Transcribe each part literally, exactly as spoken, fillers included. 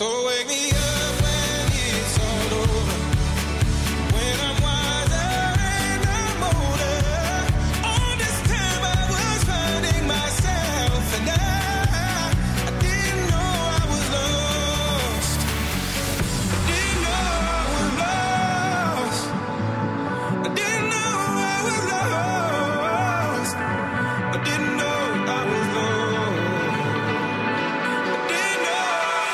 So wake me up when it's all over, when I'm wiser and I'm older. All this time I was finding myself, and I, I didn't know I was lost. I didn't know I was lost. I didn't know I was lost. I didn't know I was lost. I didn't know.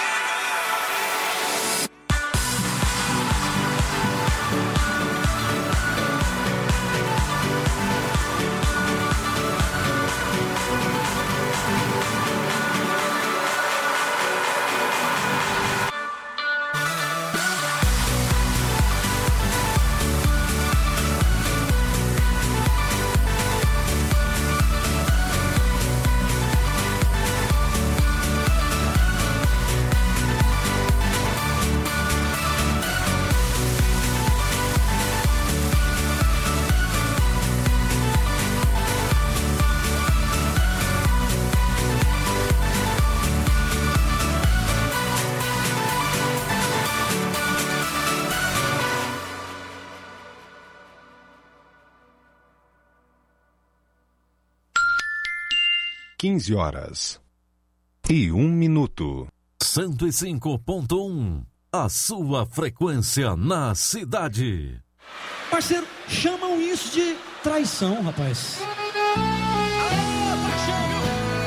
quinze horas e um minuto. cento e cinco ponto um, a sua frequência na cidade. Parceiro, chamam isso de traição, rapaz. Alô, parceiro!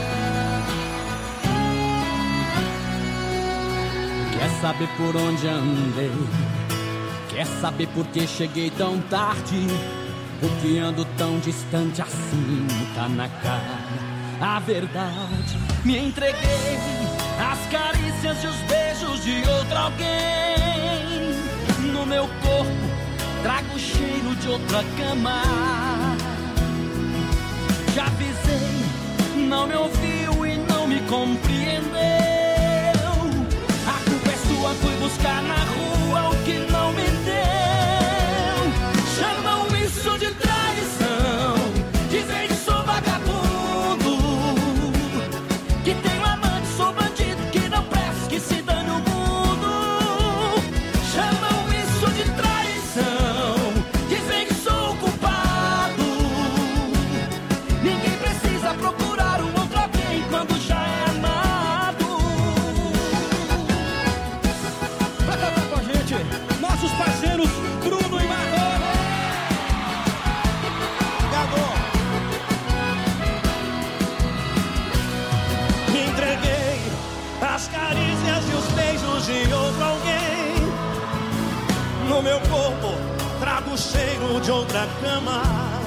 Quer saber por onde andei? Quer saber por que cheguei tão tarde? Por que ando tão distante assim? Tá na cara a verdade. Me entreguei às carícias e os beijos de outro alguém. No meu corpo trago o cheiro de outra cama. Já avisei, não me ouviu e não me compreendeu. A culpa é sua, fui buscar na rua o que não me deu. Chamam isso de traição, dizem que sou vagabundo, que tenho amante, sou bandido, que não presto, que se dane o mundo. Chamam isso de traição, dizem que sou culpado. Ninguém precisa procurar um outro alguém quando já é amado. Pra cantar com a gente, nossos parceiros Bruno e Marrone. Me entreguei às carícias e os beijos de outro alguém. No meu corpo trago o cheiro de outra cama.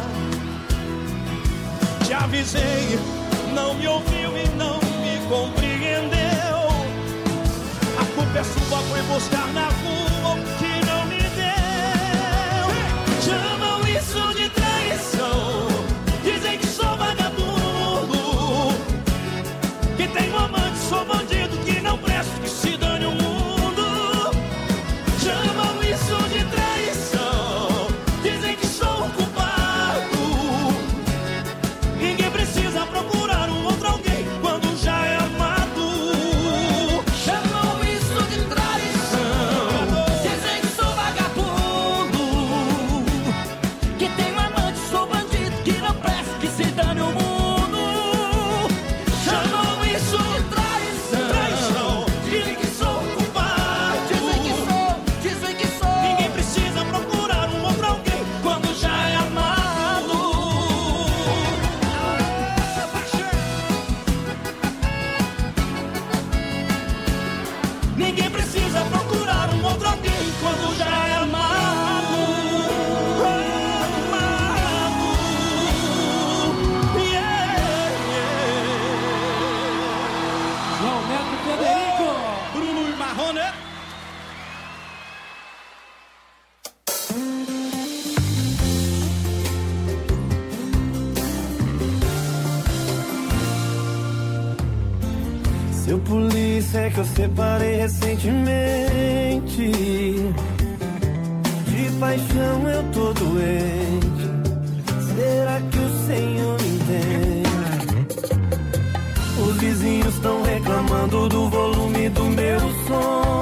Te avisei, não me ouviu e não me compreendeu. A culpa é sua, foi buscar na rua o que não me deu. Chamam isso de traição, dizem que sou vagabundo, que tenho amante, sou bandido, que não presto, que se dane o mundo. Chamam isso de traição, dizem que sou culpado. Ninguém precisa procurar um outro alguém quando já é amado. Chamam isso de traição, dizem que sou vagabundo, que tenho amante, sou bandido, que não presto, que se dane o mundo. Chamam isso de traição, traição, dizem que sou culpado. Dizem que sou, dizem que sou. Ninguém precisa procurar um outro alguém quando já é amado. Ah, parceiro. Ninguém precisa procurar um outro alguém quando já é amado. Amado. Yeah, yeah. João Neto Federico, Bruno e Marrone. Seu polícia é que eu separei recentemente. De paixão eu tô doente. Será que o Senhor me entende? Os vizinhos estão reclamando do volume do meu som.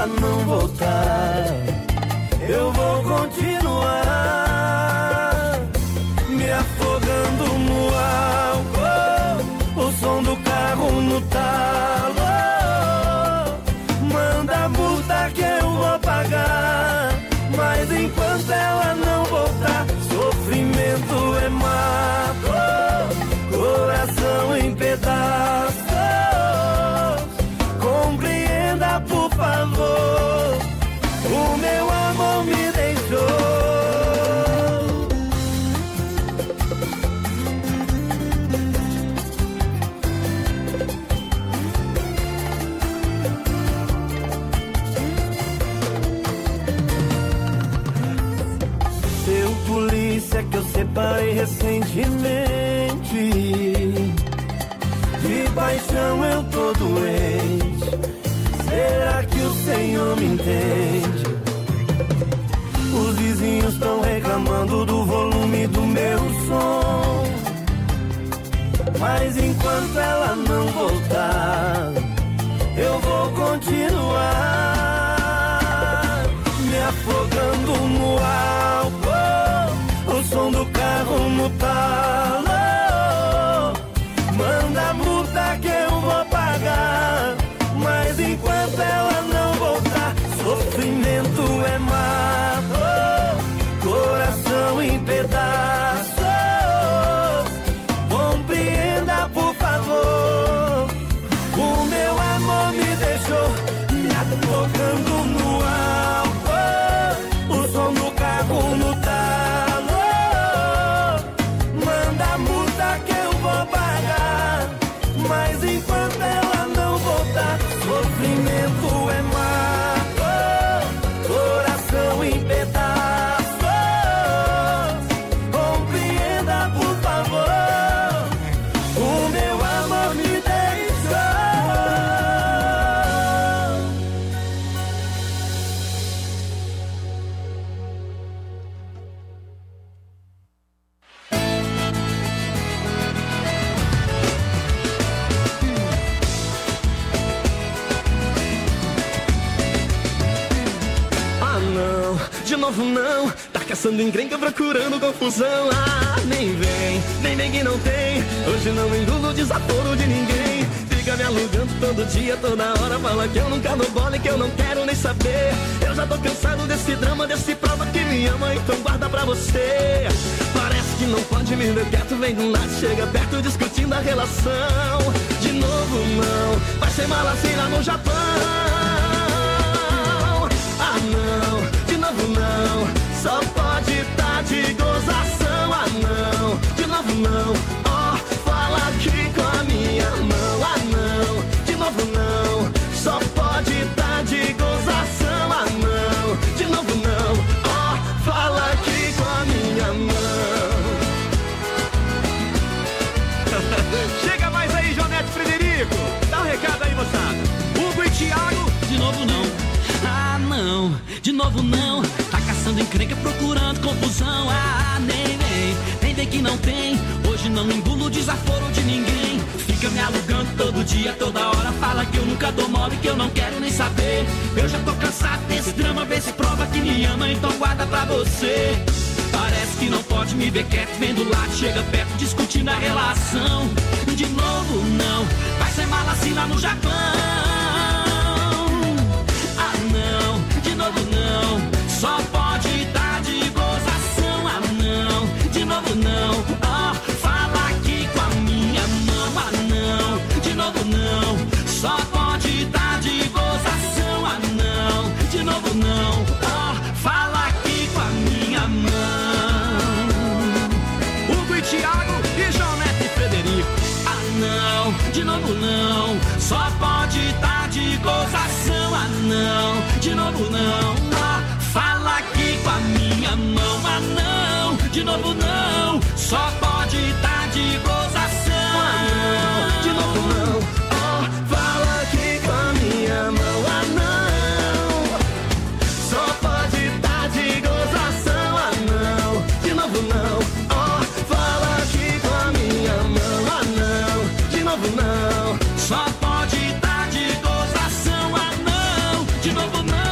ela não voltar, eu vou continuar me afogando no álcool, o som do carro no talo. Manda a multa que eu vou pagar, mas enquanto ela não voltar, sofrimento é mato, coração em pedaços. Compreenda, por favor, o meu amor me deixou. Seu polícia que eu separei recentemente, de paixão eu tô doente. Será que o Senhor me entende? Os vizinhos estão reclamando do volume do meu som, mas enquanto ela não voltar, eu vou continuar me afogando no álcool, o som do carro no talo. Manda a multa que eu vou pagar, mas enquanto ela não voltar, sofrimento é mato, coração em pedaços. Compreenda, por favor, o meu amor me deixou me afogando no álcool, o som do carro no talo. Manda a multa que eu vou pagar, mas enquanto ela não voltar, sofrimento é mato, coração em pedaços. Compreenda, por favor, o meu amor me deixou. Ah não, de novo não, tá caçando encrenca procurando confusão. Ah, nem vem, nem vem que não tem, hoje não engulo desaforo de ninguém. Fica me alugando todo dia, toda hora, fala que eu nunca dou bola e que eu não quero nem saber. Eu já tô cansado desse drama, desse prova que me ama, então guarda pra você. Parece que não pode me ver quieto, vem do lado, chega perto discutindo a relação. De novo não, vai ser mala assim lá no Japão. Ah não, de novo não, só pode tá de gozação. Ah não, de novo não, ó, oh, fala aqui com a minha mão. Ah não, de novo não, só pode tá de gozação. Ah não, de novo não, ó, oh, fala aqui com a minha mão. Chega mais aí, Jonete Frederico, dá um recado aí, moçada. Hugo e Thiago, De novo não, ah não, de novo não, tá caçando encrenca procurando confusão. Ah, nem vem, nem vem que não tem, hoje não engulo desaforo de ninguém. Fica me alugando todo dia, toda hora, fala que eu nunca dou mole, que eu não quero nem saber. Eu já tô cansado desse drama, vê se prova que me ama, então guarda pra você. Parece que não pode me ver quieto, vem do lado, chega perto, discutindo a relação. De novo não, vai ser mala assim lá no Japão. Ah não, de novo não, só pode dar de gozação. Ah não, de novo não, ó, oh, fala aqui com a minha mão. Ah não, de novo não, só pode dar de gozação. Ah não, de novo não, ó, oh, fala aqui com a minha mão. Hugo e Thiago e Jonete Frederico. Ah não, de novo não, só pode tá de gozação. Ah não, de novo não, ó, fala aqui com a minha mão. Ah não, de novo não, só pode tá de gozação. Ah não, de novo não, ó, oh, fala aqui com a minha mão. Ah não, só pode tá de gozação. Ah não, de novo não, ó, oh, fala aqui com a minha mão. Ah não, de novo não, só pode tá de gozação. Ah não, de novo não.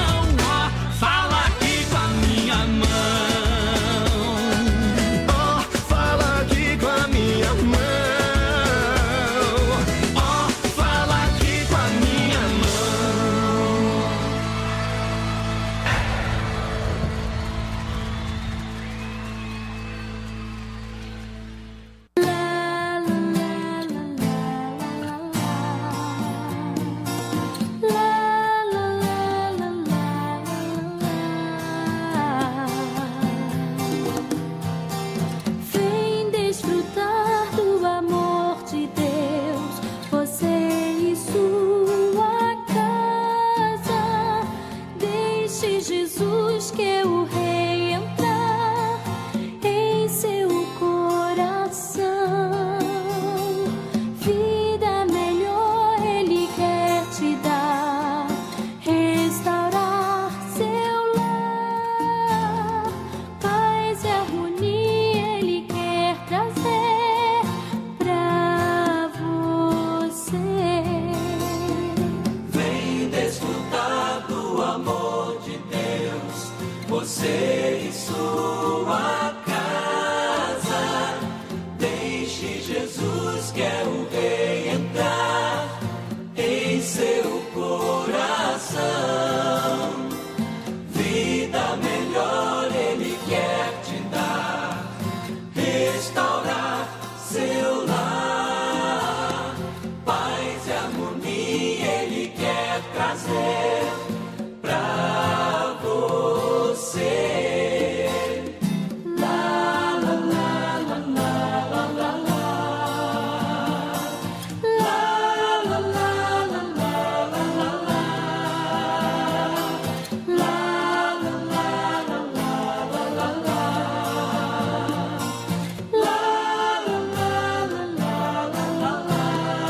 você em sua casa. Deixe Jesus, que é o Rei, entrar em seu coração. Vida melhor Ele quer te dar, restaurar seu lar. Paz e harmonia Ele quer trazer pra você. La la la la la la la la. La la la la la la la la. La la la la la la la la. La la la la la la la.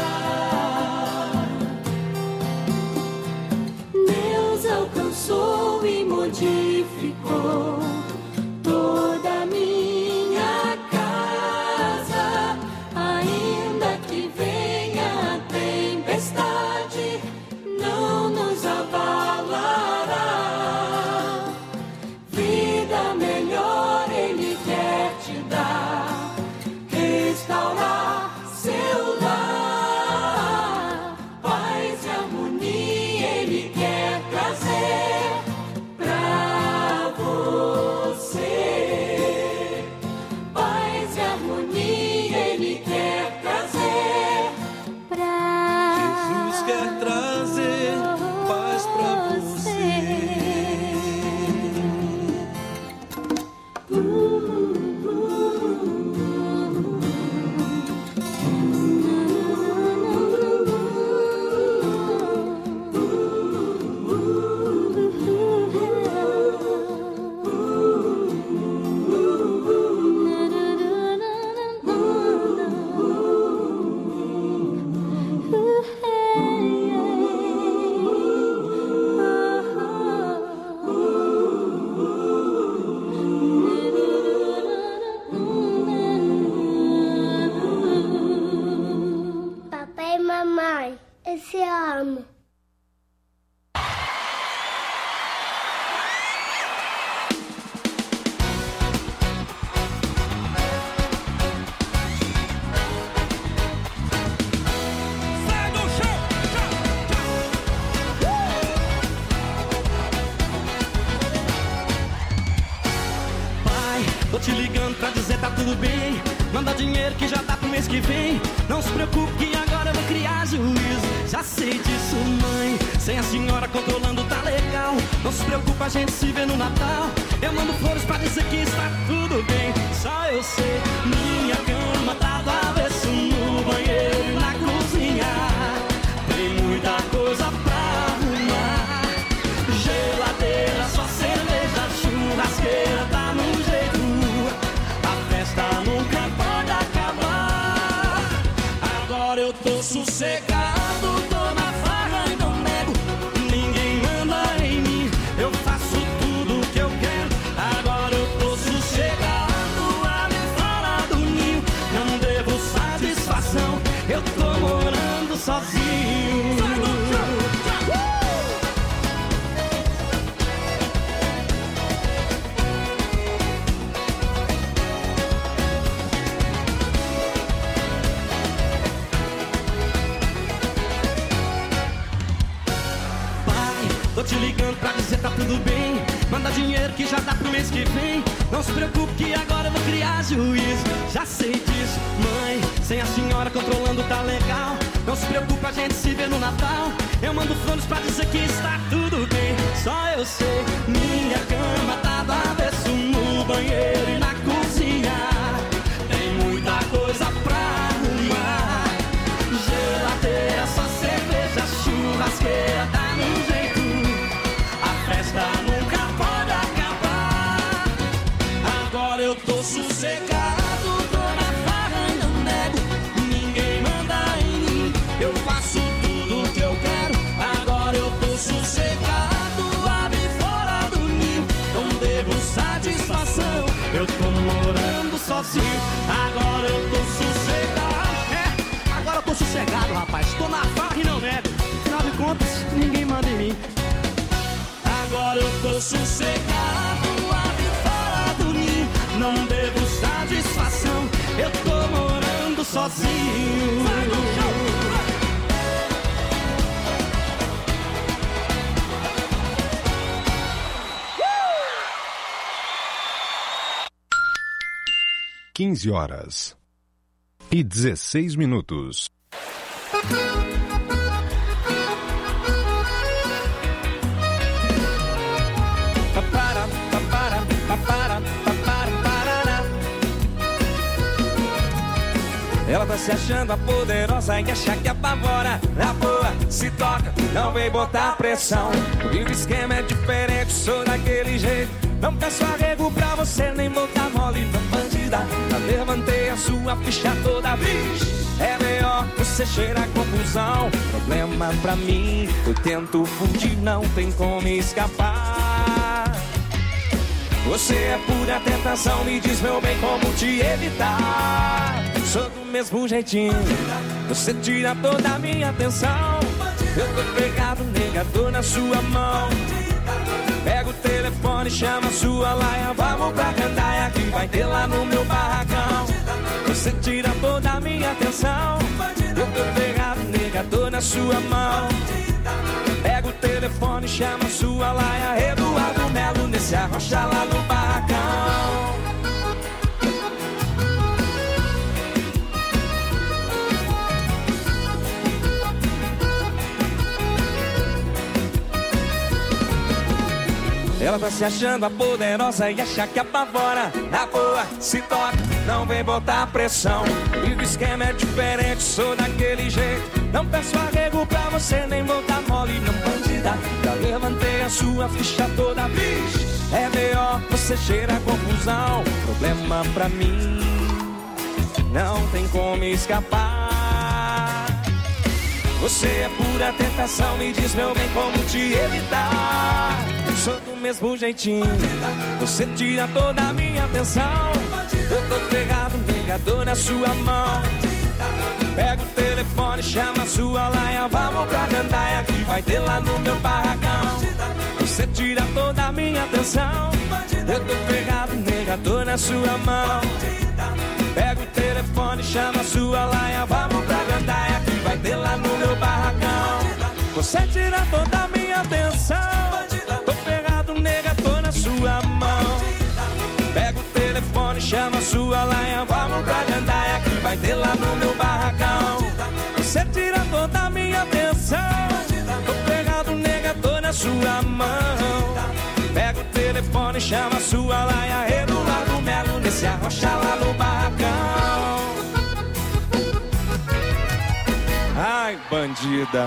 Deus alcançou e modificou toda a minha casa. Ainda que venha a tempestade, não nos abalará. Vida melhor Ele quer te dar, restaurar seu lar. Paz e harmonia Ele quer trazer pra você. Paz e harmonia Ele quer trazer pra Jesus quer trazer paz pra você. Papai e mamãe, eu te amo. Sai do chão! Pai, tô te ligando pra dizer tá tudo bem. Manda dinheiro que já dá pro mês que vem. Não se preocupe que agora eu vou criar juízo. Já sei disso, mãe. Sem a senhora controlando tá legal. Não se preocupe, a gente se vê no Natal. Eu mando flores pra dizer que está tudo bem. Só eu sei, minha cama tá do avesso, no banheiro e na cozinha. Tem muita coisa pra arrumar. Geladeira, só cerveja, churrasqueira tá no jeito. A festa nunca pode acabar. Agora eu tô sossegado, tô na farra e não nego. Ninguém manda em mim, eu faço tudo o que eu quero. Agora eu tô sossegado, ali fora do ninho. Não devo satisfação, eu tô morando sozinho. Pai, tô te ligando pra dizer tá tudo bem. Manda dinheiro que já dá pro mês que vem. Não se preocupe que agora eu vou criar juízo. Já sei disso, mãe. Sem a senhora controlando tá legal. Não se preocupe, a gente se vê no Natal. Eu mando flores pra dizer que está tudo bem. Só eu sei, minha cama tá do avesso, no banheiro e na cozinha. Tem muita coisa pra arrumar. Geladeira, só cerveja, churrasqueira tá no jeito. A festa nunca pode acabar. Agora eu tô sossegado, tô na farra e não nego. Ninguém manda em mim, eu faço tudo o que eu quero. Agora eu tô sossegado, ali fora do ninho. Não devo satisfação, eu tô morando sozinho. Agora eu tô sossegado. É, agora eu tô sossegado, rapaz. Tô na farra e não nego. Afinal de contas, ninguém manda em mim. Agora eu tô sossegado. sozinho. Quinze horas e dezesseis minutos. Ela tá se achando a poderosa e acha que apavora. Na boa, se toca, não vem botar pressão. E o esquema é diferente, sou daquele jeito. Não peço arrego pra você, nem botar mole, não bandida. Já levantei a sua ficha toda vez. É melhor você cheirar confusão. Problema pra mim, eu tento fugir, não tem como escapar. Você é pura tentação, me diz meu bem como te evitar. Sou do mesmo jeitinho, você tira toda a minha atenção. Eu tô pegado, negador na sua mão. Pega o telefone, chama a sua laia. Vamos pra Candaia que vai ter lá no meu barracão. Você tira toda a minha atenção. Eu tô pegado, negador na sua mão. Pega o telefone, chama a sua laia. Eduardo Melo nesse arrocha lá no barracão. Ela tá se achando a poderosa e acha que apavora. Na boa, se toca, não vem botar pressão. E o esquema é diferente, sou daquele jeito. Não peço arrego pra você, nem botar mole, não bandida. Já levantei a sua ficha toda vez. É melhor você cheirar confusão. Problema pra mim, não tem como escapar. Você é pura tentação, me diz meu bem como te evitar. Sou do mesmo jeitinho, você tira toda a minha atenção. Eu tô pegado, negador na sua mão. Pega o telefone, chama a sua laia. Vamos pra Candaia que vai ter lá no meu barracão. Você tira toda a minha atenção. Eu tô pegado, negador na sua mão. Pega o telefone, chama a sua laia. Vamos pra Candaia que vai ter lá no meu barracão. Você tira toda a minha atenção. Tô pegado, nega, tô na sua mão. Pega o telefone, chama a sua laia. Vamos pra Candaia que vai ter lá no meu barracão. Você tira toda a minha atenção. Tô pegado, nega, tô na sua mão. Pega o telefone, chama a sua laia. Eduardo Melo nesse arrocha lá no barracão. Ai, bandida.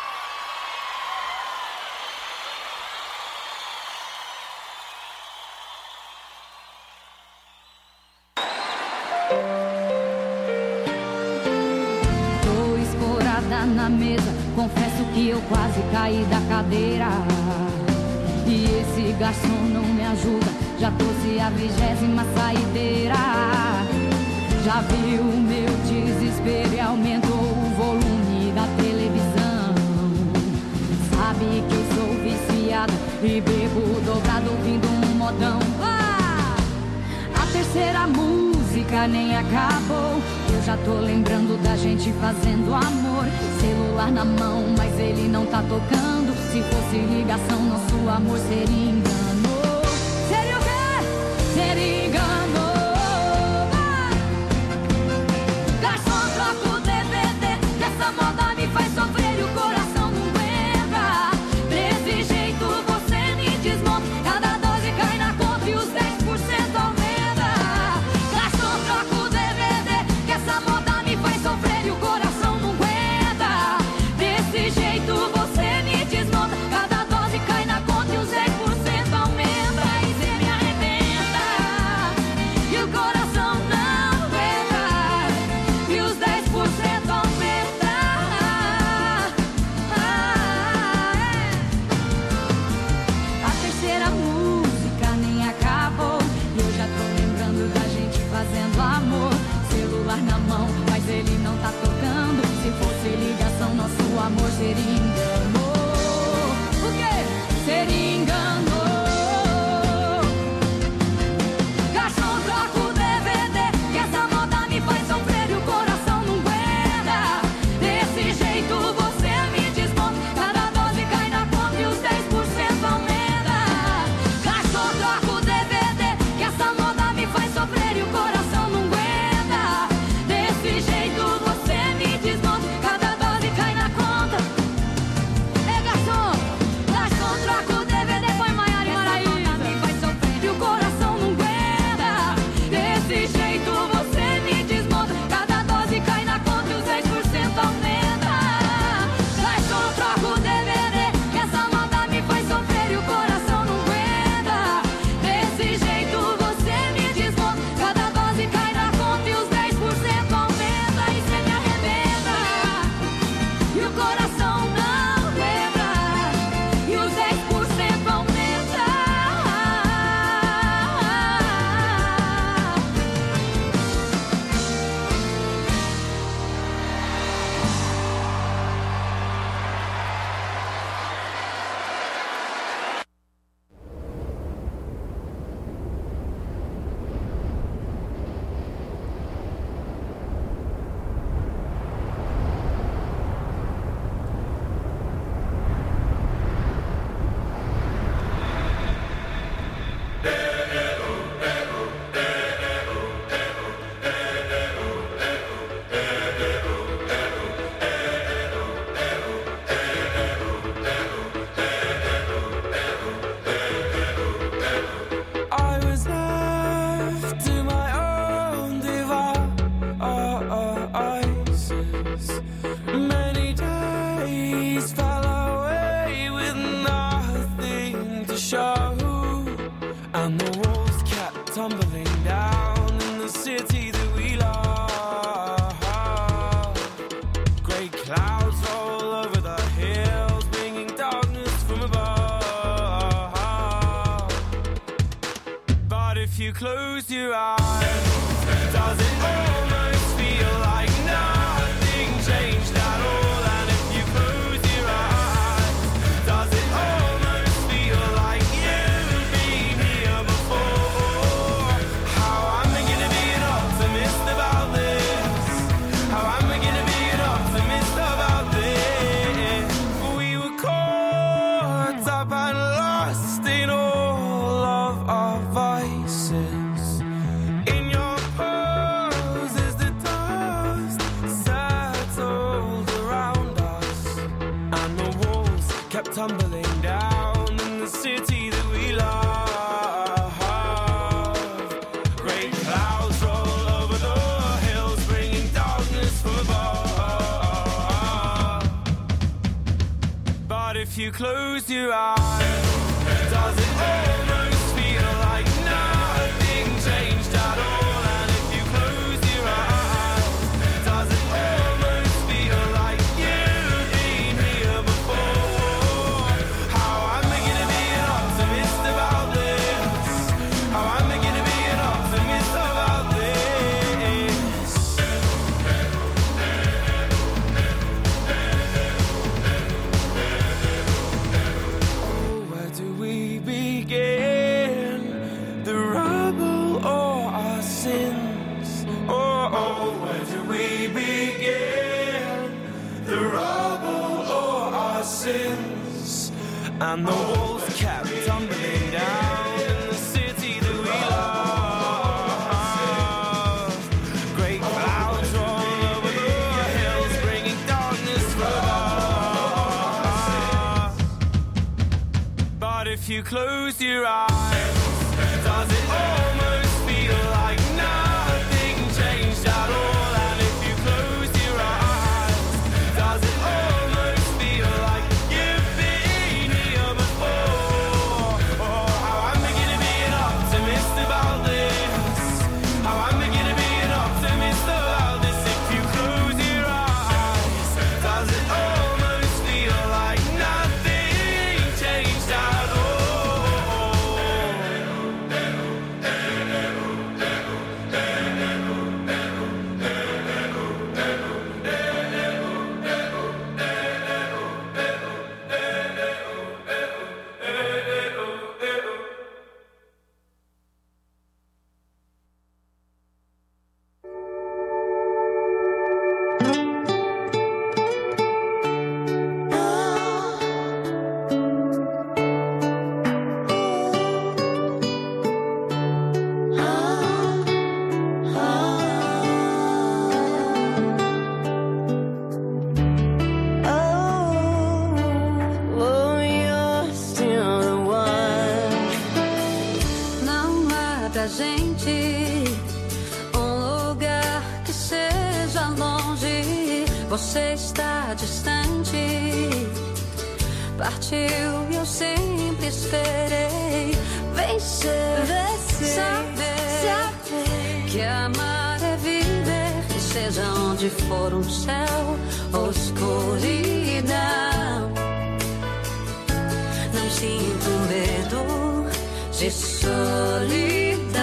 Na mesa, confesso que eu quase caí da cadeira. E esse garçom não me ajuda, já trouxe a vigésima saideira. Já viu o meu desespero e aumentou o volume da televisão. Sabe que eu sou viciado e bebo dobrado ouvindo um modão. Ah! A terceira música nem acabou. Eu já tô lembrando da gente fazendo amor. Celular na mão, mas ele não tá tocando. Se fosse ligação, nosso amor seria engano. Seria o quê? Seria engano. Ah! Garçom, troca o D V D. Essa moda me faz sofrer e o coração não aguenta. Desse jeito você me desmonta. Cada dose cai na conta e os dez por cento aumenta. Garçom, troca o D V D. Que essa moda me faz sofrer e o coração não aguenta. Desse jeito você me desmonta. Cada dose cai na conta e os dez por cento aumenta. E cê me arrebenta e o coração não aguenta. E os dez por cento aumenta. Ah, é. A terceira música nem acabou. E eu já tô lembrando da gente fazendo amor. Celular na mão, mas ele não tá tocando. Se fosse ligação, nosso amor seria engano. O quê? Seria engano. Garçom, troca o D V D. Que essa moda me faz sofrer e o coração you close your eyes, does it almost feel like nothing changed at all? And if you close your eyes, does it almost feel like you've been here before? How am I gonna be an optimist about this? How am I gonna be an optimist about this? We were caught up and lost in all of our vices. In your pose as the dust settled around us, and the walls kept tumbling down in the city that we love. Great clouds roll over the hills, bringing darkness from above. But if you close your eyes, does it almost feel like nothing changed at all? And if you close your eyes, does it almost feel like you've been here before? How am I gonna be an optimist about this? How am I gonna be an optimist about this? Oh, where do we begin? The rubble or our sins? Oh, oh, where do we begin? The rubble or our sins? And the walls kept tumbling down in the city that we love. Great clouds roll over the hills, bringing darkness from above. But if you close your eyes, does it almost feel like nothing changed at all? And if you close your eyes, does it almost feel like you've been here before? Oh, how am I gonna be an optimist about this? How am I gonna be an optimist about this? If you close your eyes, does it almost feel like nothing changed at all? Oh, you're still the one. Não há pra gente um lugar que seja longe. Você está distante. Partiu e eu sempre esperei. Vencer, saber, saber que amar é viver. Que seja onde for um céu ou escuridão. Não sinto medo de solidão.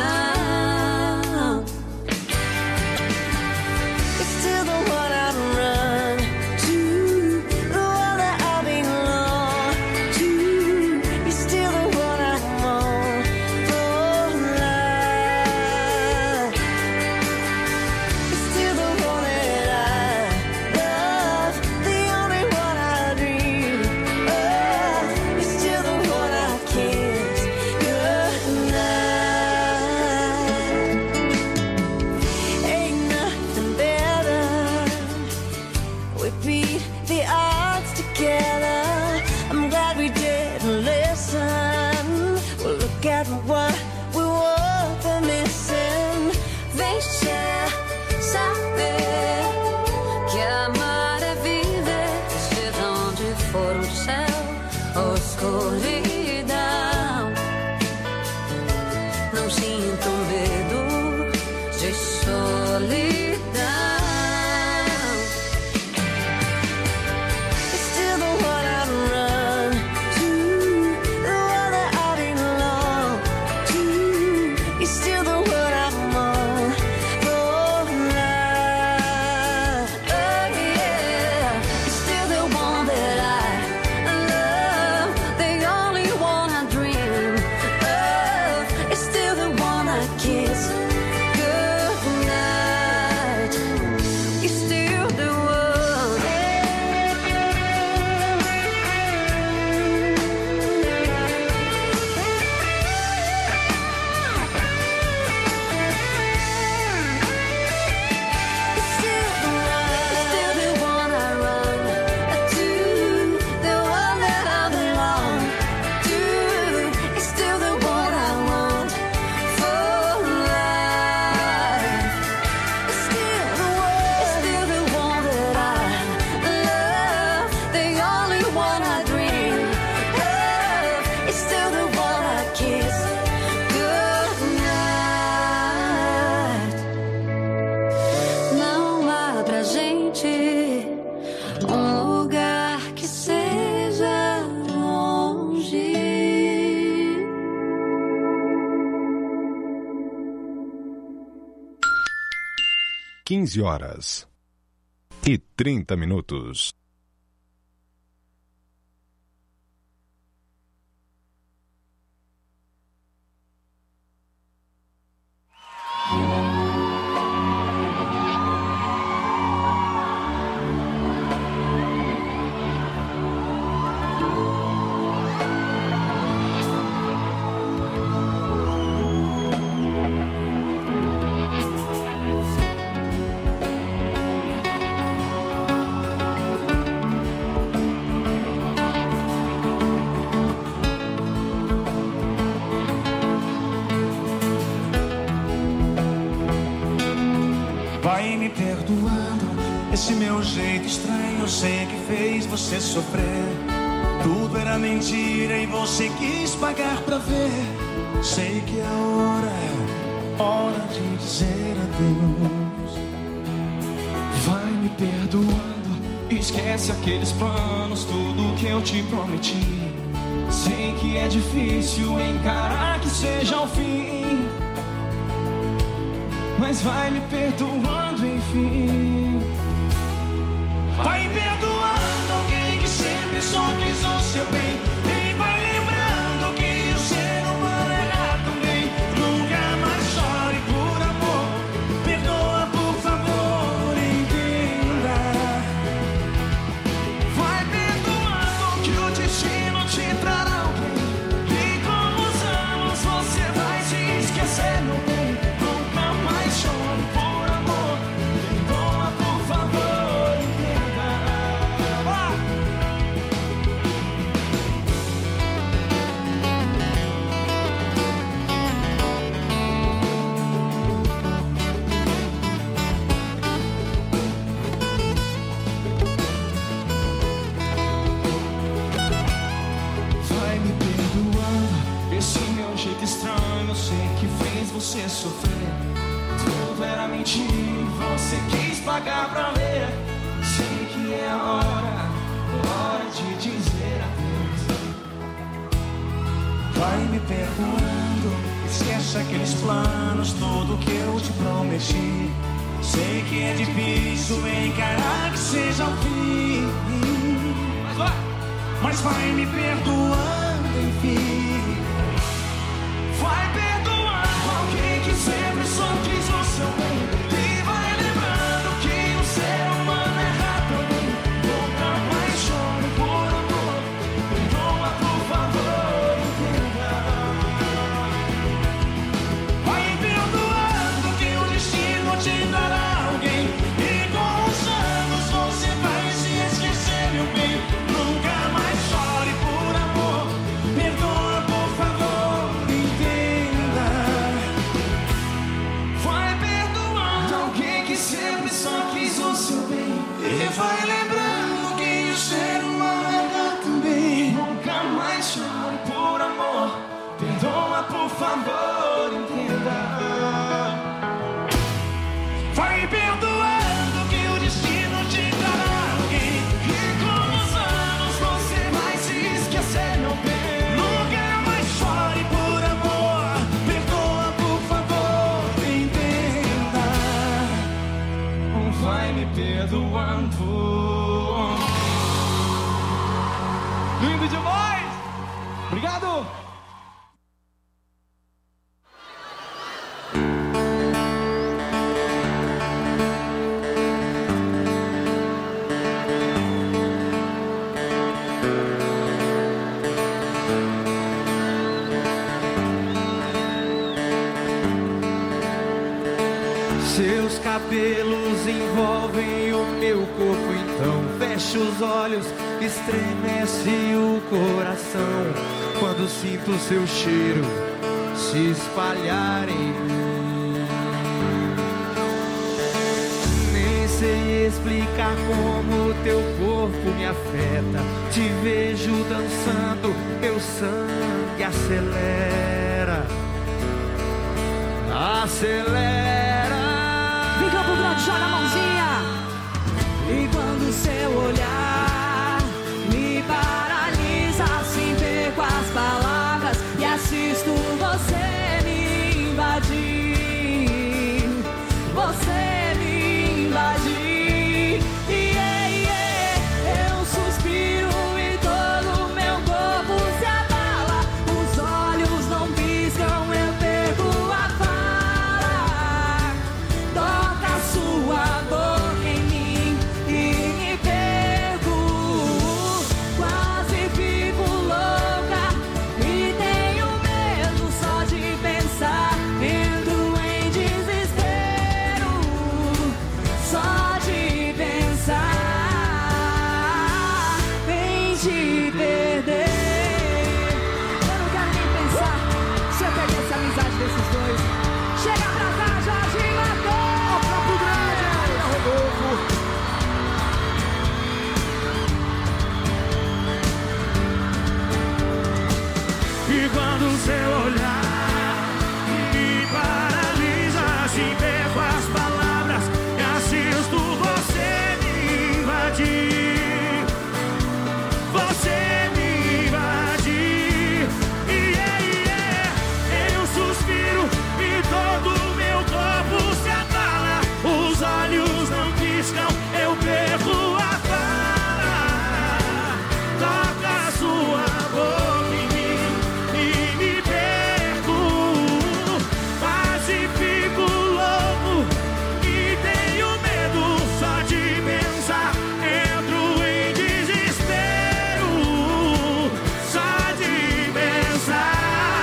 You're still the one I run to, the one that I belong to. You're still the one I want for life. You're still the one that I love, the only one I dream of. You're still the one I kiss goodnight. Ain't nothing better. We beat the odds together. I'm glad we didn't listen. Well, look at what we were for missing. Deixa saber que amar é viver. Que seja onde for um céu ou escuridão. Não sinto medo de solidão. You're still the one I run to, the one that I belong to. You're still quinze horas e trinta minutos. Vai me perdoando esse meu jeito estranho. Eu sei que fez você sofrer. Tudo era mentira e você quis pagar pra ver. Sei que é hora, hora de dizer adeus. Vai me perdoando, esquece aqueles planos, tudo que eu te prometi. Sei que é difícil encarar que seja o fim, mas vai me perdoando, enfim. Vai perdoando alguém que sempre só quis o seu bem. E vai lembrando que o ser humano erra também. Nunca mais chore por amor. Perdoa, por favor, entenda. Vai perdoando que o destino te trará alguém. E com os anos você vai se esquecer, meu bem. Chore por amor, perdoa, por favor, entenda. Ah! Vai me perdoando esse meu jeito estranho. Eu sei que fez você sofrer. Tudo era mentira, você quis pagar pra ver. Sei que é a hora, hora de dizer adeus. Vai me perdoando, esquece aqueles planos, tudo que eu te prometi. Sei que é difícil encarar que seja o fim, mas vai, mas vai me perdoando, enfim. Vai perdoando alguém que sempre só quis o seu bem. E vai lembrando que o ser humano erra também. Nunca mais chore por amor. Perdoa, por favor, entenda. Vai perdoando que o destino te dará alguém. E com os anos você vai se esquecer, meu bem. Nunca mais chore por amor. Perdoa, por favor, entenda. Vai perdoando alguém que sempre só quis o seu bem. E vai lembrando que o ser humano erra também. Nunca mais chore por amor. Perdoa, por favor, entenda. Vai perdoando que o destino te dará alguém. E com os anos você vai se esquecer, meu bem. Nunca mais chore por amor. Perdoa, por favor, entenda. Vai me perdoando. Lindo demais! Obrigado! Seus cabelos envolvem o meu corpo, então fecho os olhos, estremece o coração quando sinto seu cheiro se espalhar em mim. Nem sei explicar como teu corpo me afeta. Te vejo dançando, meu sangue acelera, acelera. Vem cá pro Grande, joga a mãozinha. E quando seu olhar me paralisa, sem ver com as palavras, e assisto você me invadir, você me te perder. Eu não quero nem pensar se eu perdesse a amizade desses dois. Chega pra cá, Jorge Mateus! O próprio grande, é Rodolfo. E quando o seu olhar me paralisa, se perco as palavras e assisto você me invadir, você me invadir. Yeah, yeah. Eu suspiro e todo meu corpo se abala, os olhos não piscam, eu perco a fala. Toca a sua boca em mim e me perco, quase fico louco e tenho medo só de pensar. Entro em desespero só de pensar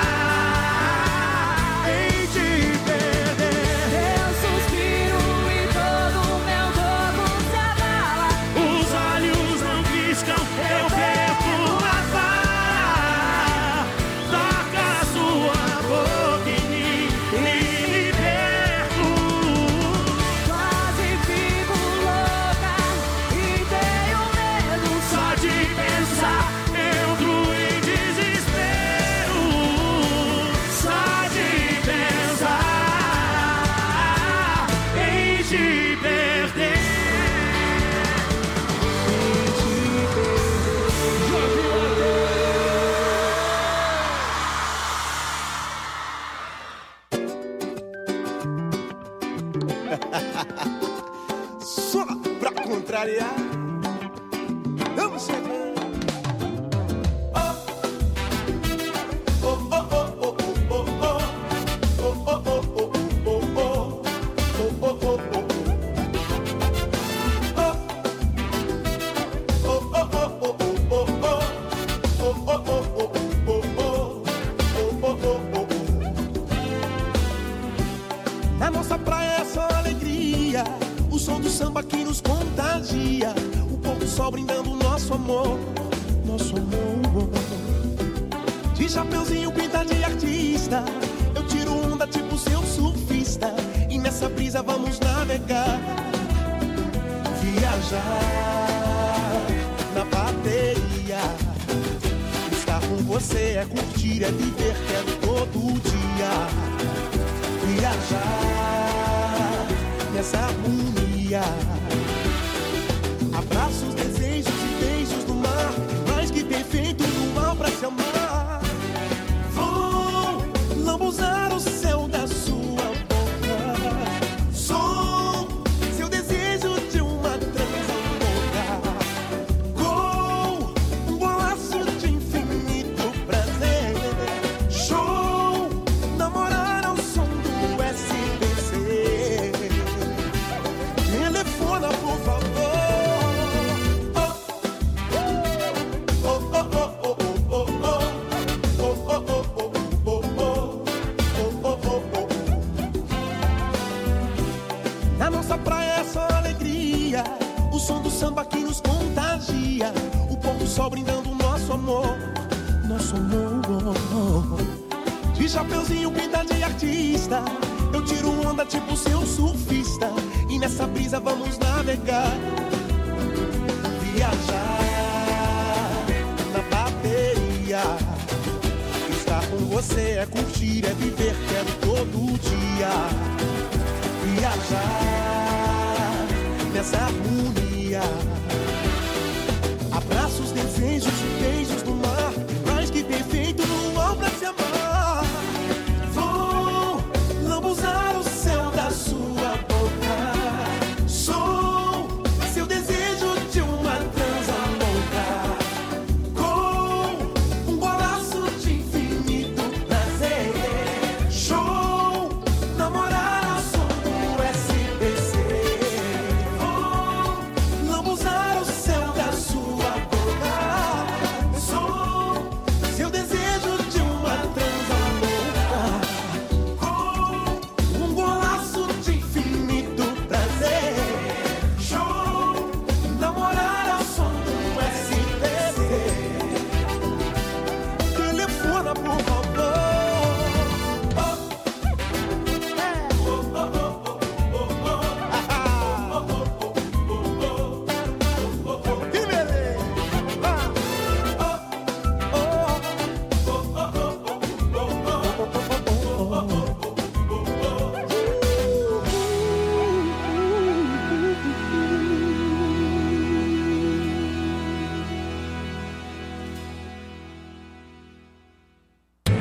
em te perder. Eu suspiro e todo meu corpo se abala, Os olhos não piscam, eu perco a fala. Toca a sua boca em mim e me perco. quase fico louca e tenho medo Só de pensar, entro em desespero. Só de pensar em te perder. Só pra contrariar, vamos chegando. Oh, oh, oh, oh, oh, oh, oh. Oh, oh, oh, oh, oh, oh. Oh, oh, oh, oh, oh. Oh, oh, oh, oh, oh, oh, oh. Oh, oh, oh, oh, oh, oh. Oh, oh, oh, oh, oh. Na nossa praia é só alegria, o som do samba que nos contagia, o pôr do sol brindando nosso amor, nosso amor. De chapeuzinho pinta de artista, eu tiro onda tipo seu surfista, e nessa brisa vamos navegar, viajar na bateria. Estar com você é curtir, é viver, quero todo dia viajar nessa harmonia. Abraços, desejos e beijos do mar, mais que perfeito luau pra se amar. Vou lambuzar o céu da sua boca, som seu desejo de uma transa louca, com um golaço de infinito prazer. Show, namorar ao som do S B C. Telefona, por favor. Na nossa praia é só alegria, o som do samba que nos contagia, o pôr do sol brindando o nosso amor, nosso amor. De chapeuzinho pinta de artista, eu tiro onda tipo seu surfista, e nessa brisa vamos navegar, viajar na bateria. Estar com você é curtir, é viver, quero todo dia viajar nessa harmonia. Abraços, desejos e beijos do mar, mais que perfeito luau pra se amar. Vou lambuzar o céu da sua boca, som seu desejo de uma transa louca, com um golaço de infinito prazer. Show, namorar ao som do S B C. Vou lambuzar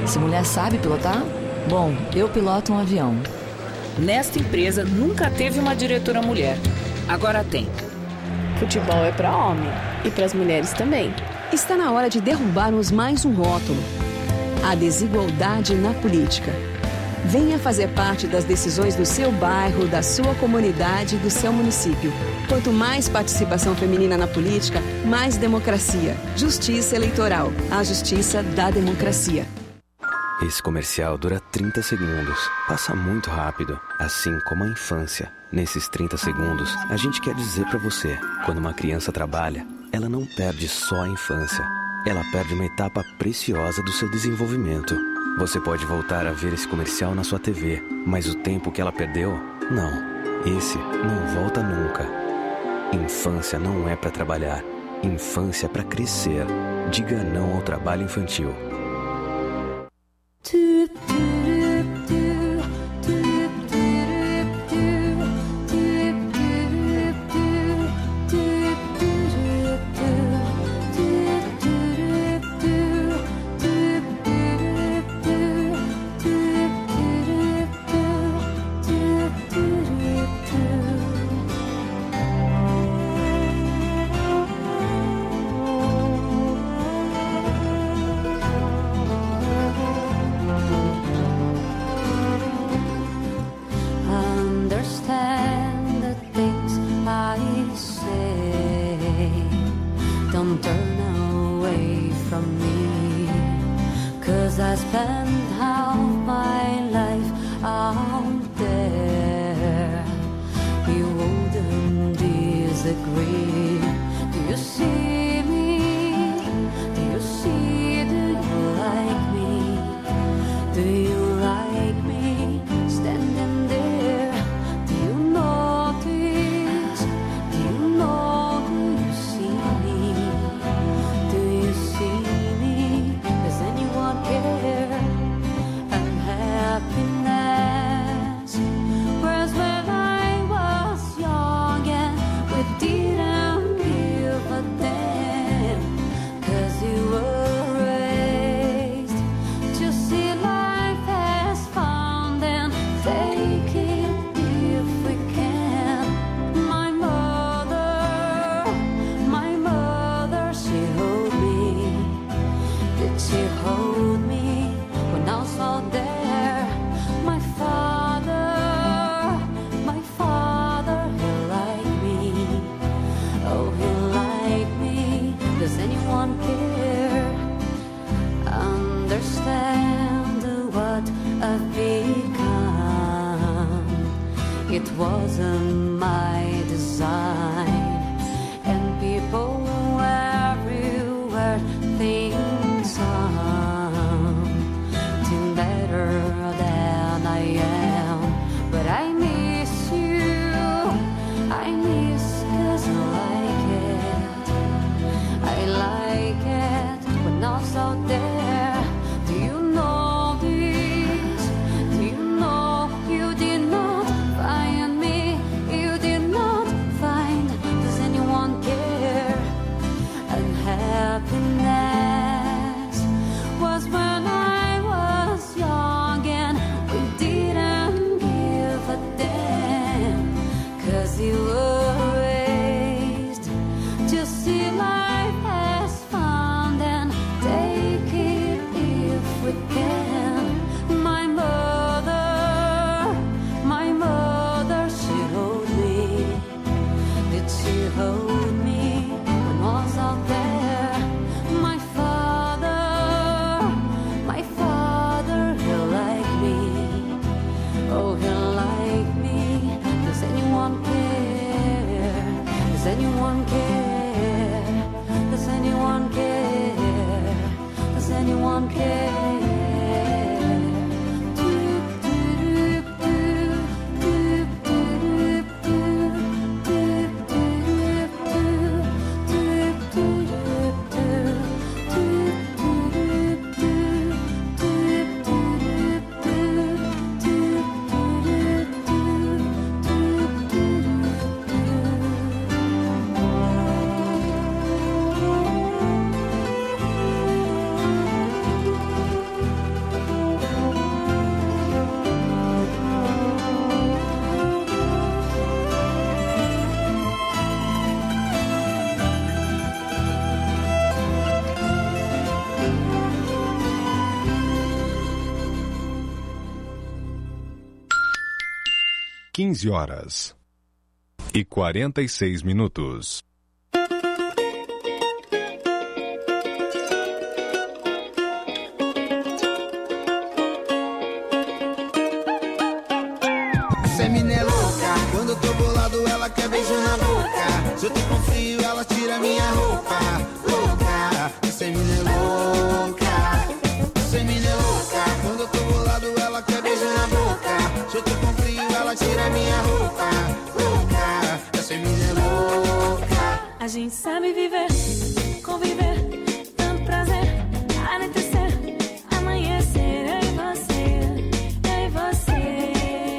Se mulher sabe pilotar? Bom, eu piloto um avião. Nesta empresa nunca teve uma diretora mulher. Agora tem. Futebol é para homem e para as mulheres também. Está na hora de derrubarmos mais um rótulo: a desigualdade na política. Venha fazer parte das decisões do seu bairro, da sua comunidade, do seu município. Quanto mais participação feminina na política, mais democracia. Justiça Eleitoral. A justiça da democracia. Esse comercial dura trinta segundos. Passa muito rápido, assim como a infância. Nesses trinta segundos, a gente quer dizer pra você: quando uma criança trabalha, ela não perde só a infância. Ela perde uma etapa preciosa do seu desenvolvimento. Você pode voltar a ver esse comercial na sua T V, mas o tempo que ela perdeu, não. Esse não volta nunca. Infância não é pra trabalhar. Infância é pra crescer. Diga não ao trabalho infantil. Understand the things I say. Don't turn away from me, 'cause I spent half my life out there. You wouldn't disagree. Do you see me? Do you see? Do you like me? Do you like me standing there? Do you notice? Do you know? Do you see me? Do you see me? Does anyone care? And happiness. Whereas when I was young and we didn't give a damn, 'cause you were raised to see life as fun and take it if we can. My mother, my mother, she hold me. Did she hold me when I was out there? My father, my father, he liked me. Oh, he liked me. Does anyone care? Understand what I've become. It wasn't my design, and people everywhere think something better than I am. But I miss you, I miss 'cause I like it. I like it when I was out there. Do you know this? Do you know you did not find me? You did not find. Does anyone care? And happiness was when I was young and we didn't give a damn, 'cause you were raised to see life as fun and take it if we can. My mother, my mother, she hold me. Did she hold me when I was out there? My father, my father, he like me. Oh, he like me. Does anyone care? Does anyone care? Does anyone care? Does anyone care? quinze horas e quarenta e seis minutos. Essa mina é louca, quando eu tô bolado ela quer beijo na boca. Se eu tô com frio ela tira minha roupa. Louca, essa mina é louca. Essa mina é louca, quando eu tô bolado ela quer beijo na boca. Se eu tô com frio ela tira minha roupa. Louca, essa mina é louca. A gente sabe viver, conviver, tanto prazer, anoitecer, amanhecer, eu e você, eu e você.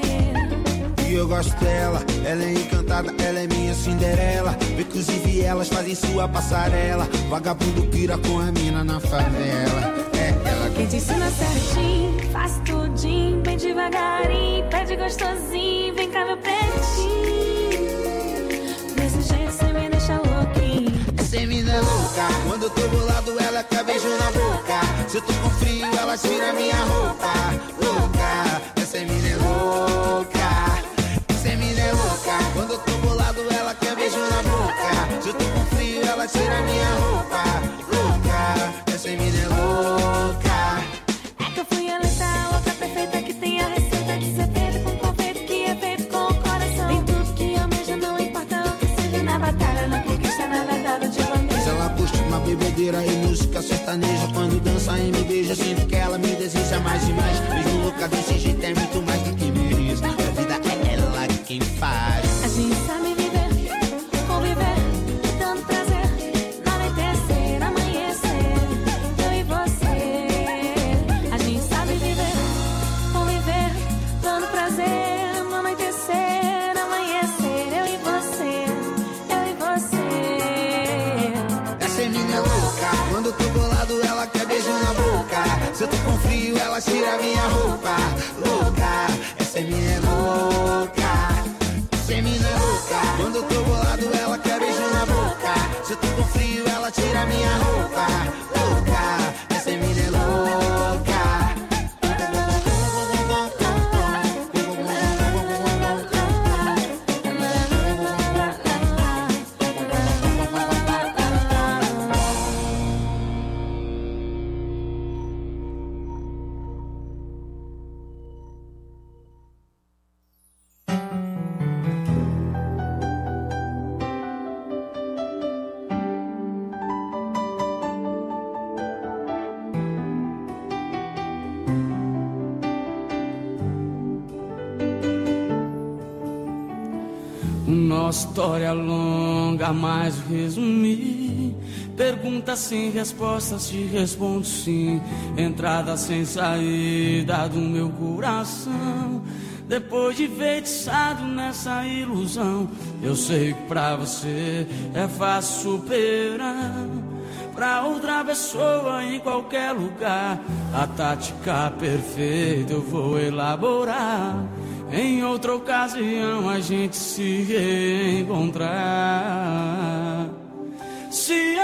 E eu gosto dela, ela é encantada, ela é minha Cinderela. Inclusive elas fazem sua passarela. Vagabundo pira com a mina na favela. É ela Quem te ensina certinho, faz tudinho, bem devagarinho, pede gostosinho, vem cá meu pretinho. Desse jeito cê me deixa louquinho. Essa mina é louca, quando eu tô bolado ela quer beijo na boca. Se eu tô com frio ela tira minha roupa. Louca, essa mina é louca. Essa mina é louca, quando eu tô bolado ela quer beijo na boca. Se eu tô com frio ela tira minha roupa. Louca, essa mina é louca. É que eu fui eleita a louca perfeita que tem a receita de ser feita com confeito que é feito com o coração. Tem tudo que almeja, não importa o que seja na batalha, não conquista nada dado de bandeja. Se ela curte uma bebedeira e música sertaneja, quando dança e me beija, sinto que ela me deseja mais e mais. Mesmo louca desse jeito é muito mais do que mereço. A vida é ela quem faz. A gente sabe viver, conviver, dando prazer, anoitecer, amanhecer, eu e você. A gente sabe viver, conviver, dando prazer, anoitecer, amanhecer, eu e você, eu e você. Essa mina é louca, quando eu tô bolado ela quer beijo na boca. Se eu tô com frio ela tira minha roupa. Louca, essa mina é louca. Essa mina é louca, quando eu tô bolado ela quer beijo na boca. Se eu tô com frio ela tira minha roupa. Louca, essa mina é louca. Nossa história longa, mas resumir. Perguntas sem respostas, te respondo sim. Entrada sem saída do meu coração. Depois de feitiçado nessa ilusão, eu sei que pra você é fácil superar. Pra outra pessoa em qualquer lugar, a tática perfeita eu vou elaborar. Em outra ocasião a gente se reencontrar, se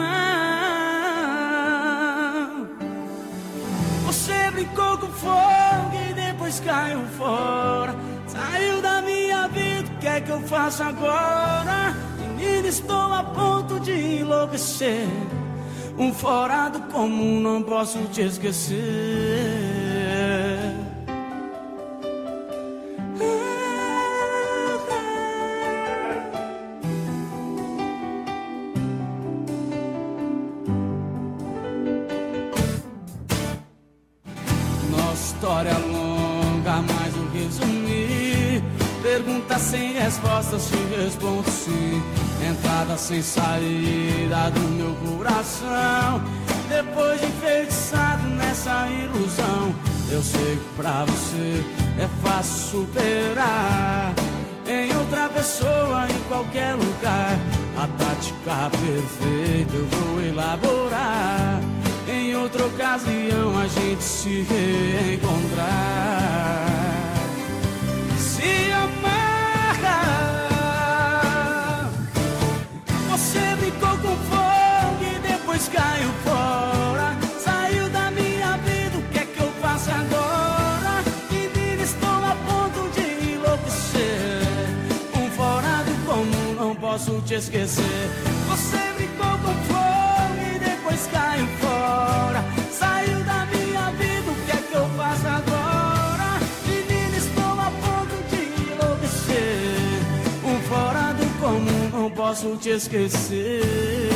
amar. Você brincou com fogo e depois caiu fora. Saiu da minha vida, o que é que eu faço agora? Menina, estou a ponto de enlouquecer. Um fora do comum, não posso te esquecer. História longa, mas o resumir. Perguntas sem respostas, te respondo sim. Entrada sem saída do meu coração. Depois de enfeitiçado nessa ilusão, eu sei que pra você é fácil superar. Em outra pessoa, em qualquer lugar, a tática perfeita eu vou elaborar. Em outra ocasião a gente se reencontrar, se amar. Você brincou com fogo e depois caiu fora. Saiu da minha vida, o que é que eu faço agora? Menina, estou a ponto de enlouquecer. te esquecer. Você brincou com fogo e depois caiu fora. Saiu da minha vida, o que é que eu faço agora? Menina, estou a ponto de enlouquecer. Um fora do comum, não posso te esquecer.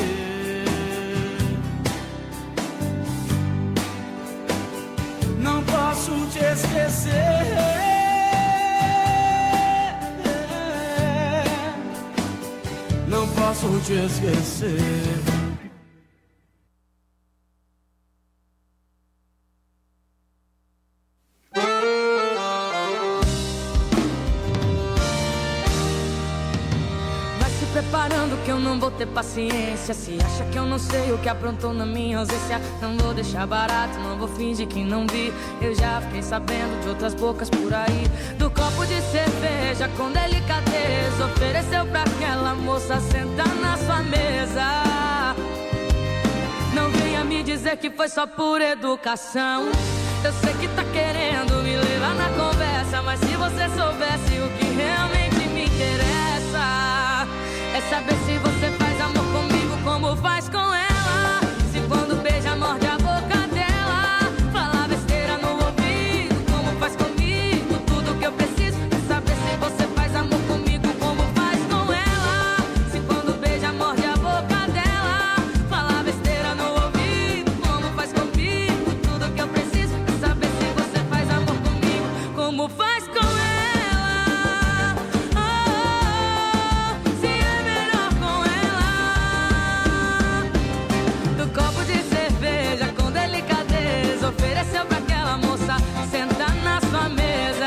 Não posso te esquecer. Não posso te esquecer. Vai se preparando que eu não vou ter paciência. Se acha que eu não sei o que aprontou na minha ausência, não vou deixar barato, não vou fingir que não vi. Eu já fiquei sabendo de outras bocas por aí. Do copo de cerveja com delicadeza ofereceu pra aquela moça sentar na sua mesa. Não venha me dizer que foi só por educação. Eu sei que tá querendo me levar na conversa, mas se você soubesse o que realmente me interessa, é saber se você faz amor comigo como faz com ela. Se quando beija morde a boca dela, fala besteira no ouvido como faz comigo. Tudo que eu preciso é saber se você faz amor comigo como faz com ela. Se quando beija morde a boca dela, fala besteira no ouvido como faz comigo. Tudo que eu preciso é saber se você faz amor comigo como faz com ela. Ofereceu pra aquela moça sentar na sua mesa.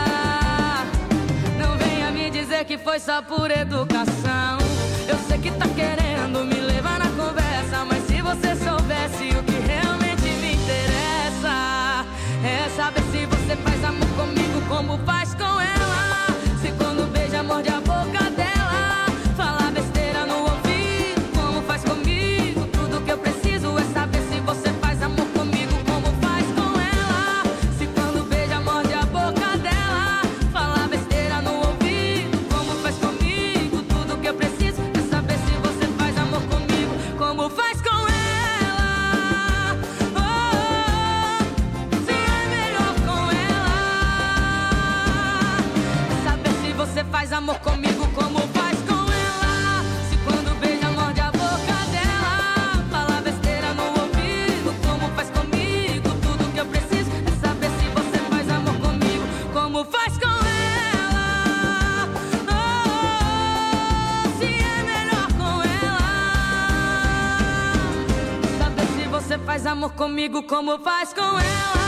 Não venha me dizer que foi só por educação. Eu sei que tá querendo me levar na conversa, mas se você soubesse o que realmente me interessa, é saber se você faz amor comigo como faz com ela. Se quando beija morde a boca dela, fala besteira no ouvido como faz comigo. Tudo que eu preciso é saber se você faz amor comigo. Faz amor comigo como faz com ela. Se quando beija morde a boca dela, fala besteira no ouvido como faz comigo. Tudo que eu preciso é saber se você faz amor comigo como faz com ela. Oh, se é melhor com ela. Saber se você faz amor comigo como faz com ela.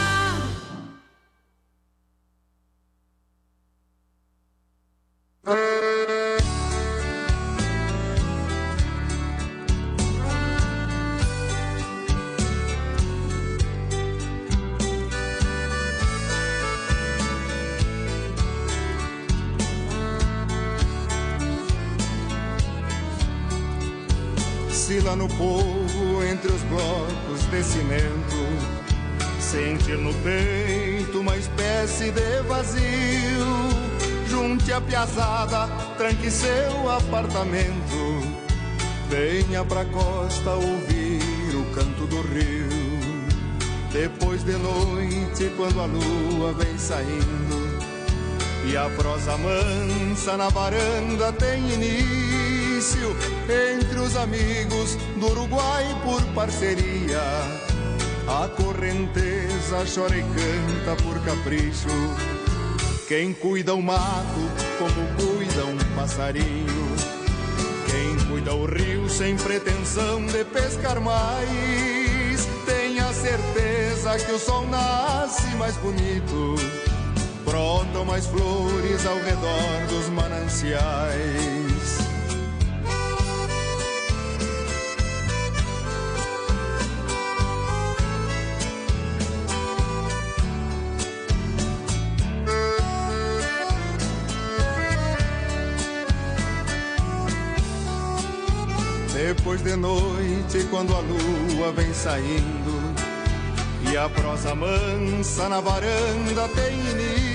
Se lá no povo, entre os blocos de cimento, sentir no peito uma espécie de vazio, junte a piazada, tranque seu apartamento, venha pra costa ouvir o canto do rio. Depois de noite, quando a lua vem saindo e a prosa mansa na varanda tem início, entre os amigos do Uruguai por parceria, a correnteza chora e canta por capricho. Quem cuida o mato como cuida um passarinho, quem cuida o rio sem pretensão de pescar mais, tenha certeza que o sol nasce mais bonito, brotam mais flores ao redor dos mananciais. Depois de noite, quando a lua vem saindo e a prosa mansa na varanda tem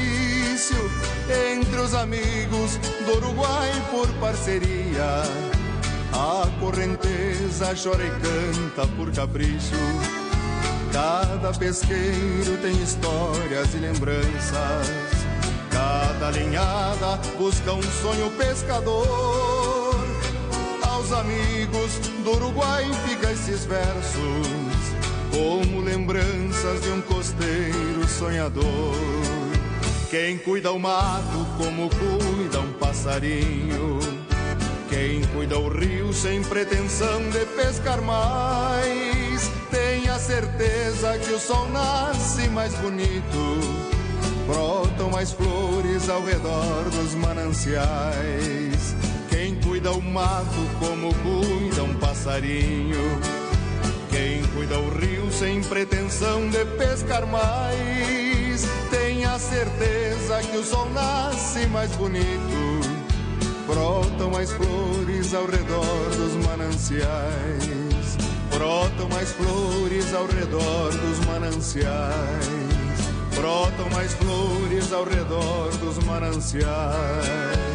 início, entre os amigos do Uruguai por parceria, A correnteza chora e canta por capricho. Cada pesqueiro tem histórias e lembranças. Cada linhada busca um sonho pescador. Aos amigos do Uruguai fica esses versos, como lembranças de um costeiro sonhador. Quem cuida o mato como cuida um passarinho. Quem cuida o rio sem pretensão de pescar mais. Tenha certeza que o sol nasce mais bonito. Brotam mais flores ao redor dos mananciais. Quem cuida o mato como cuida um passarinho. Quem cuida o rio sem pretensão de pescar mais. Tenha certeza que o sol nasce mais bonito. Brotam mais flores ao redor dos mananciais. Brotam mais flores ao redor dos mananciais. Brotam mais flores ao redor dos mananciais.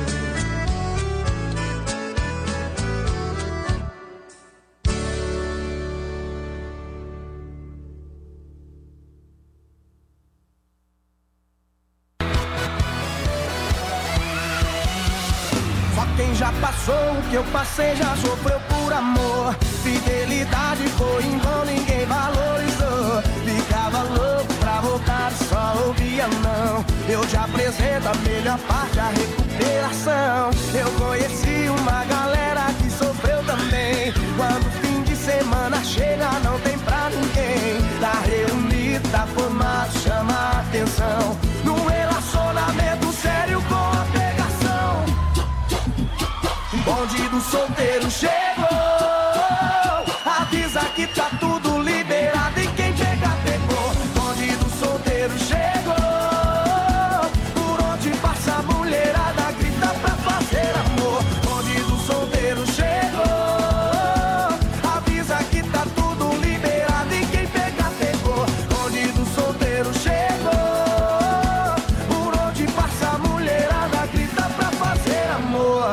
Quem já passou o que eu passei já sofreu por amor. Fidelidade foi em vão, ninguém valorizou. Ficava louco pra voltar, só ouvia não. Eu te apresento a melhor parte, a recuperação. Eu conheci uma galera que sofreu também. Quando o fim de semana chega, não tem pra ninguém. Tá reunido, tá formado, chama a atenção. Num relacionamento sério com a pegação. Bonde do solteiro chegou. Avisa que tá tudo liberado e quem chega pegou. Bonde do solteiro chegou. Por onde passa a mulherada grita pra fazer amor. Bonde do solteiro chegou. Avisa que tá tudo liberado e quem pega pegou. Bonde do solteiro chegou. Por onde passa a mulherada grita pra fazer amor.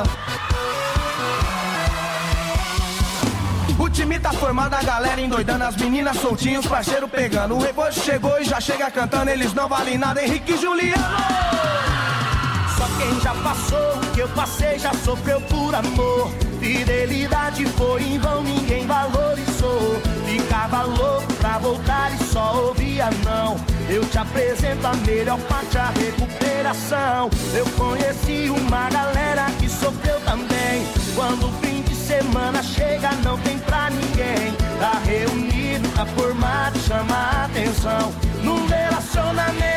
O time tá formado, a galera endoidando, as meninas soltinhos, parceiro pegando. O rebote chegou e já chega cantando, eles não valem nada, Henrique e Juliano. Só quem já passou o que eu passei já sofreu por amor. Fidelidade foi em vão, ninguém valorizou. Ficava louco pra voltar e só ouvia não. Eu te apresento a melhor parte, a recuperação. Eu conheci uma galera que sofreu também. Quando o fim de semana chega, não tem pra ninguém. Tá reunido, tá formado, chama a atenção. Num relacionamento